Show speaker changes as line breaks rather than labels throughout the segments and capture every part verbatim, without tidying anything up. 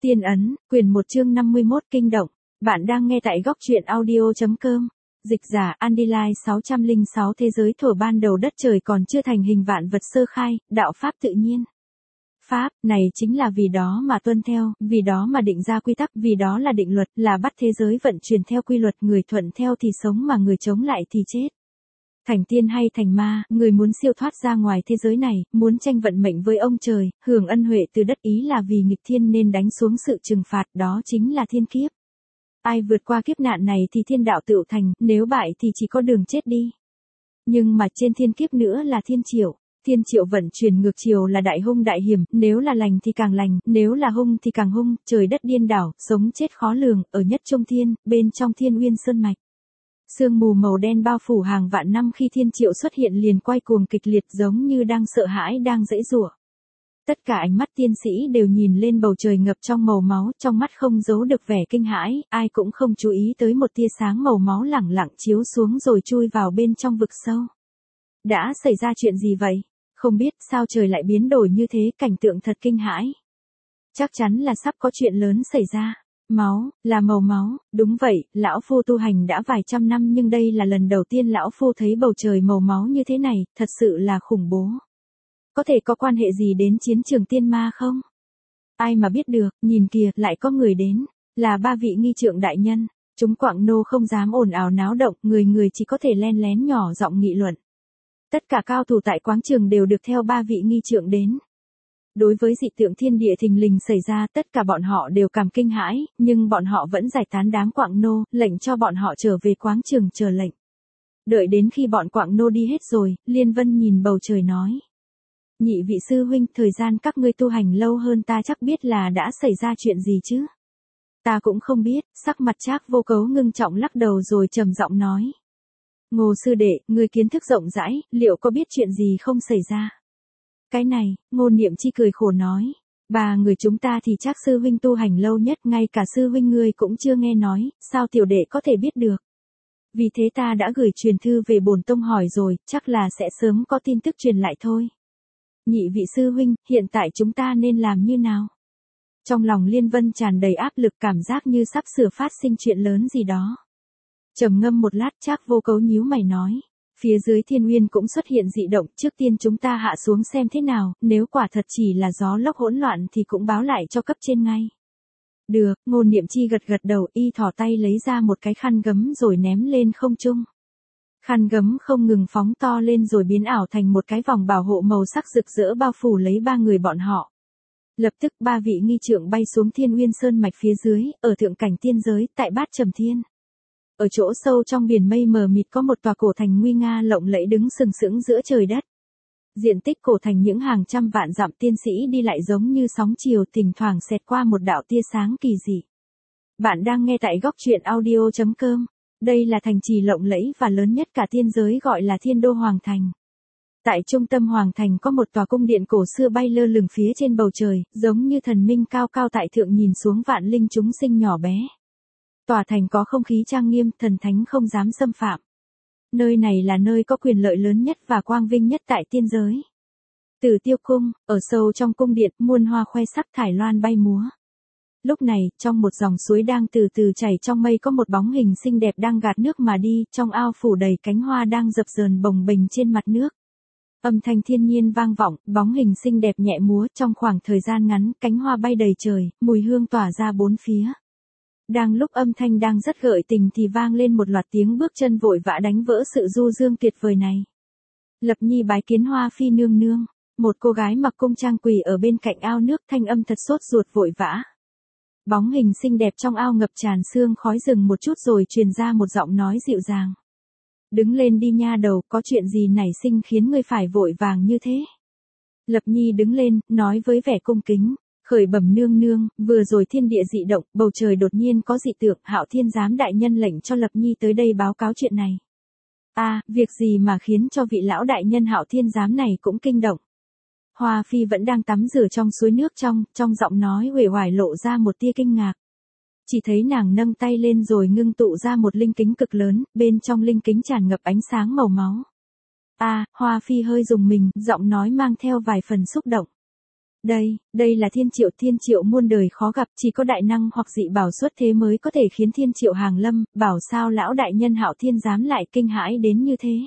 Tiên ấn, quyển một chương năm mươi mốt kinh động. Bạn đang nghe tại góc truyện audio.com. Dịch giả Andilai sáu không sáu. Thế giới thuở ban đầu đất trời còn chưa thành hình vạn vật sơ khai, đạo pháp tự nhiên. Pháp này chính là vì đó mà tuân theo, vì đó mà định ra quy tắc, vì đó là định luật, là bắt thế giới vận chuyển theo quy luật, người thuận theo thì sống mà người chống lại thì chết. Thành tiên hay thành ma, người muốn siêu thoát ra ngoài thế giới này, muốn tranh vận mệnh với ông trời, hưởng ân huệ từ đất, ý là vì nghịch thiên nên đánh xuống sự trừng phạt, đó chính là thiên kiếp. Ai vượt qua kiếp nạn này thì thiên đạo tựu thành, nếu bại thì chỉ có đường chết đi. Nhưng mà trên thiên kiếp nữa là thiên triệu. Thiên triệu vận chuyển ngược chiều là đại hung đại hiểm, nếu là lành thì càng lành, nếu là hung thì càng hung, trời đất điên đảo, sống chết khó lường, ở nhất trung thiên, bên trong thiên uyên sơn mạch. Sương mù màu đen bao phủ hàng vạn năm, khi thiên triệu xuất hiện liền quay cuồng kịch liệt, giống như đang sợ hãi, đang giãy giụa. Tất cả ánh mắt tiên sĩ đều nhìn lên bầu trời ngập trong màu máu, trong mắt không giấu được vẻ kinh hãi, ai cũng không chú ý tới một tia sáng màu máu lẳng lặng chiếu xuống rồi chui vào bên trong vực sâu. Đã xảy ra chuyện gì vậy? Không biết, sao trời lại biến đổi như thế, cảnh tượng thật kinh hãi. Chắc chắn là sắp có chuyện lớn xảy ra. Máu, là màu máu, đúng vậy, lão phu tu hành đã vài trăm năm nhưng đây là lần đầu tiên lão phu thấy bầu trời màu máu như thế này, thật sự là khủng bố. Có thể có quan hệ gì đến chiến trường tiên ma không? Ai mà biết được, nhìn kìa, lại có người đến, là ba vị nghi trượng đại nhân. Chúng Quạng Nô không dám ồn ào náo động, người người chỉ có thể len lén nhỏ giọng nghị luận. Tất cả cao thủ tại quáng trường đều được theo ba vị nghi trượng đến. Đối với dị tượng thiên địa thình lình xảy ra, tất cả bọn họ đều cảm kinh hãi, nhưng bọn họ vẫn giải tán đám Quạng Nô, lệnh cho bọn họ trở về quáng trường chờ lệnh. Đợi đến khi bọn Quạng Nô đi hết rồi, Liên Vân nhìn bầu trời nói. Nhị vị sư huynh, thời gian các ngươi tu hành lâu hơn ta, chắc biết là đã xảy ra chuyện gì chứ? Ta cũng không biết, sắc mặt Trác Vô Cấu ngưng trọng lắc đầu rồi trầm giọng nói. Ngô sư đệ, ngươi kiến thức rộng rãi, liệu có biết chuyện gì không xảy ra? Cái này, Ngô Niệm Chi cười khổ nói. Ba người chúng ta thì Trác sư huynh tu hành lâu nhất, ngay cả sư huynh ngươi cũng chưa nghe nói, sao tiểu đệ có thể biết được? Vì thế ta đã gửi truyền thư về bổn tông hỏi rồi, chắc là sẽ sớm có tin tức truyền lại thôi. Nhị vị sư huynh, hiện tại chúng ta nên làm như nào? Trong lòng Liên Vân tràn đầy áp lực, cảm giác như sắp sửa phát sinh chuyện lớn gì đó. Trầm ngâm một lát, Trác Vô Cấu nhíu mày nói. Phía dưới thiên uyên cũng xuất hiện dị động, trước tiên chúng ta hạ xuống xem thế nào, nếu quả thật chỉ là gió lốc hỗn loạn thì cũng báo lại cho cấp trên ngay. Được, Ngô Niệm Chi gật gật đầu, y thò tay lấy ra một cái khăn gấm rồi ném lên không trung. Khăn gấm không ngừng phóng to lên rồi biến ảo thành một cái vòng bảo hộ màu sắc rực rỡ bao phủ lấy ba người bọn họ. Lập tức ba vị nghi trượng bay xuống thiên uyên sơn mạch phía dưới, ở thượng cảnh tiên giới, tại bát trầm thiên. Ở chỗ sâu trong biển mây mờ mịt có một tòa cổ thành nguy nga lộng lẫy đứng sừng sững giữa trời đất. Diện tích cổ thành những hàng trăm vạn dặm, tiên sĩ đi lại giống như sóng chiều, thỉnh thoảng xẹt qua một đạo tia sáng kỳ dị. Bạn đang nghe tại góc truyện audio.com. Đây là thành trì lộng lẫy và lớn nhất cả tiên giới, gọi là Thiên Đô Hoàng Thành. Tại trung tâm Hoàng Thành có một tòa cung điện cổ xưa bay lơ lửng phía trên bầu trời, giống như thần minh cao cao tại thượng nhìn xuống vạn linh chúng sinh nhỏ bé. Tòa thành có không khí trang nghiêm, thần thánh không dám xâm phạm. Nơi này là nơi có quyền lợi lớn nhất và quang vinh nhất tại tiên giới. Tử Tiêu Cung, ở sâu trong cung điện, muôn hoa khoe sắc, thải loan bay múa. Lúc này, trong một dòng suối đang từ từ chảy trong mây có một bóng hình xinh đẹp đang gạt nước mà đi, trong ao phủ đầy cánh hoa đang dập dờn bồng bềnh trên mặt nước. Âm thanh thiên nhiên vang vọng, bóng hình xinh đẹp nhẹ múa, trong khoảng thời gian ngắn, cánh hoa bay đầy trời, mùi hương tỏa ra bốn phía. Đang lúc âm thanh đang rất gợi tình thì vang lên một loạt tiếng bước chân vội vã đánh vỡ sự du dương tuyệt vời này. Lập Nhi bái kiến Hoa phi nương nương, một cô gái mặc cung trang quỳ ở bên cạnh ao nước, thanh âm thật sốt ruột vội vã. Bóng hình xinh đẹp trong ao ngập tràn sương khói, dừng một chút rồi truyền ra một giọng nói dịu dàng. Đứng lên đi nha đầu, có chuyện gì nảy sinh khiến ngươi phải vội vàng như thế? Lập Nhi đứng lên, nói với vẻ cung kính. Khởi bẩm nương nương, vừa rồi thiên địa dị động, bầu trời đột nhiên có dị tượng, Hạo Thiên Giám đại nhân lệnh cho Lập Nhi tới đây báo cáo chuyện này. À, việc gì mà khiến cho vị lão đại nhân Hạo Thiên Giám này cũng kinh động? Hoa Phi vẫn đang tắm rửa trong suối nước trong, trong giọng nói uể oải lộ ra một tia kinh ngạc. Chỉ thấy nàng nâng tay lên rồi ngưng tụ ra một linh kính cực lớn, bên trong linh kính tràn ngập ánh sáng màu máu. À, Hoa Phi hơi rùng mình, giọng nói mang theo vài phần xúc động. Đây, đây là thiên triệu, thiên triệu muôn đời khó gặp, chỉ có đại năng hoặc dị bảo xuất thế mới có thể khiến thiên triệu hàng lâm, bảo sao lão đại nhân Hạo Thiên dám lại kinh hãi đến như thế.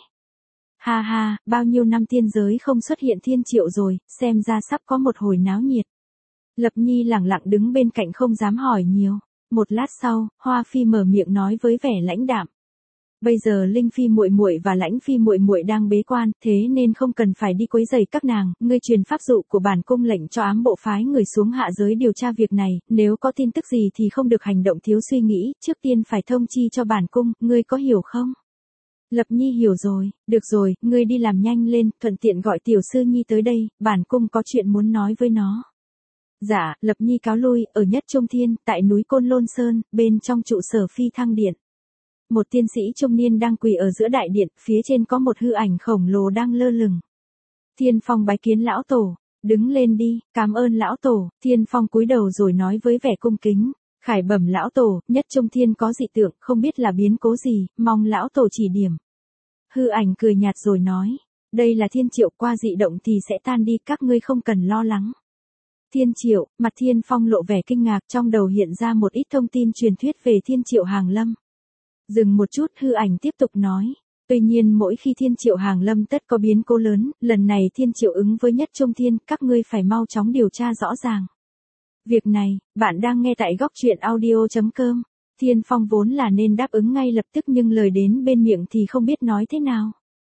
Ha ha, bao nhiêu năm tiên giới không xuất hiện thiên triệu rồi, xem ra sắp có một hồi náo nhiệt. Lập Nhi lẳng lặng đứng bên cạnh không dám hỏi nhiều. Một lát sau, Hoa Phi mở miệng nói với vẻ lãnh đạm. Bây giờ Linh Phi muội muội và Lãnh Phi muội muội đang bế quan, thế nên không cần phải đi quấy rầy các nàng, ngươi truyền pháp dụ của bản cung lệnh cho ám bộ phái người xuống hạ giới điều tra việc này, nếu có tin tức gì thì không được hành động thiếu suy nghĩ, trước tiên phải thông chi cho bản cung, ngươi có hiểu không? Lập Nhi hiểu rồi, được rồi, ngươi đi làm nhanh lên, thuận tiện gọi tiểu sư Nhi tới đây, bản cung có chuyện muốn nói với nó. Dạ, Lập Nhi cáo lui, ở Nhất Trung Thiên, tại núi Côn Lôn Sơn, bên trong trụ sở Phi Thăng Điện. Một tiên sĩ trung niên đang quỳ ở giữa đại điện, phía trên có một hư ảnh khổng lồ đang lơ lửng. Thiên Phong bái kiến lão tổ, đứng lên đi, cảm ơn lão tổ, Thiên Phong cúi đầu rồi nói với vẻ cung kính, khải bẩm lão tổ, Nhất Trung Thiên có dị tượng, không biết là biến cố gì, mong lão tổ chỉ điểm. Hư ảnh cười nhạt rồi nói, đây là thiên triệu, qua dị động thì sẽ tan đi, các ngươi không cần lo lắng. Thiên triệu, mặt Thiên Phong lộ vẻ kinh ngạc, trong đầu hiện ra một ít thông tin truyền thuyết về thiên triệu hàng lâm. Dừng một chút, hư ảnh tiếp tục nói, tuy nhiên mỗi khi thiên triệu hàng lâm tất có biến cố lớn, lần này thiên triệu ứng với Nhất Trung Thiên, các ngươi phải mau chóng điều tra rõ ràng. Việc này, bạn đang nghe tại góc truyện audio chấm com. Thiên Phong vốn là nên đáp ứng ngay lập tức nhưng lời đến bên miệng thì không biết nói thế nào.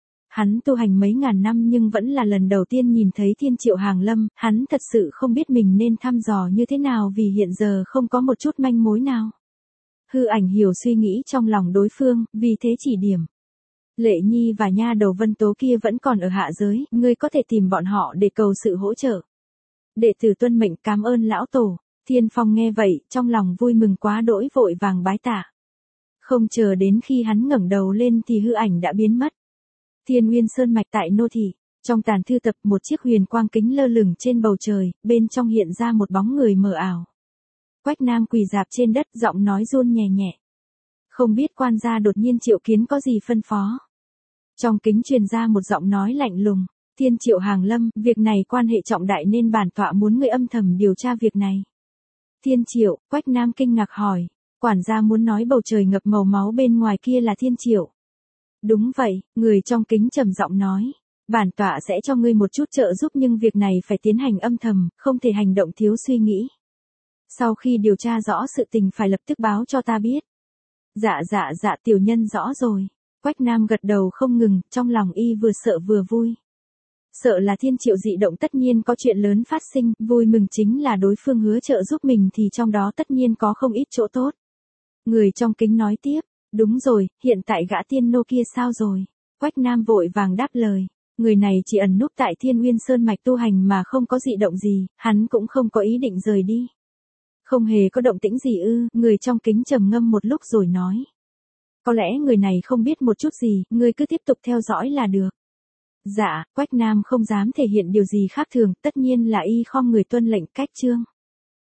Hắn tu hành mấy ngàn năm nhưng vẫn là lần đầu tiên nhìn thấy thiên triệu hàng lâm, hắn thật sự không biết mình nên thăm dò như thế nào vì hiện giờ không có một chút manh mối nào. Hư ảnh hiểu suy nghĩ trong lòng đối phương, vì thế chỉ điểm. Lệ Nhi và nha đầu Vân Tố kia vẫn còn ở hạ giới, ngươi có thể tìm bọn họ để cầu sự hỗ trợ. Đệ tử tuân mệnh, cảm ơn lão tổ. Thiên Phong nghe vậy, trong lòng vui mừng quá đỗi vội vàng bái tạ. Không chờ đến khi hắn ngẩng đầu lên thì hư ảnh đã biến mất. Thiên Nguyên Sơn mạch tại Nô Thị, trong tàn thư tập một chiếc huyền quang kính lơ lửng trên bầu trời, bên trong hiện ra một bóng người mờ ảo. Quách Nam quỳ rạp trên đất, giọng nói run nhẹ nhẹ. Không biết quan gia đột nhiên triệu kiến có gì phân phó. Trong kính truyền ra một giọng nói lạnh lùng, thiên triệu hàng lâm, việc này quan hệ trọng đại nên bản tọa muốn người âm thầm điều tra việc này. Thiên triệu, Quách Nam kinh ngạc hỏi, quản gia muốn nói bầu trời ngập màu máu bên ngoài kia là thiên triệu. Đúng vậy, người trong kính trầm giọng nói, bản tọa sẽ cho ngươi một chút trợ giúp nhưng việc này phải tiến hành âm thầm, không thể hành động thiếu suy nghĩ. Sau khi điều tra rõ sự tình phải lập tức báo cho ta biết. Dạ dạ dạ tiểu nhân rõ rồi. Quách Nam gật đầu không ngừng, trong lòng y vừa sợ vừa vui. Sợ là thiên triệu dị động tất nhiên có chuyện lớn phát sinh, vui mừng chính là đối phương hứa trợ giúp mình thì trong đó tất nhiên có không ít chỗ tốt. Người trong kính nói tiếp, đúng rồi, hiện tại gã tiên nô kia sao rồi? Quách Nam vội vàng đáp lời, người này chỉ ẩn núp tại Thiên Nguyên Sơn mạch tu hành mà không có dị động gì, hắn cũng không có ý định rời đi. Không hề có động tĩnh gì ư, người trong kính trầm ngâm một lúc rồi nói. Có lẽ người này không biết một chút gì, ngươi cứ tiếp tục theo dõi là được. Dạ, Quách Nam không dám thể hiện điều gì khác thường, tất nhiên là y khom người tuân lệnh cách chương.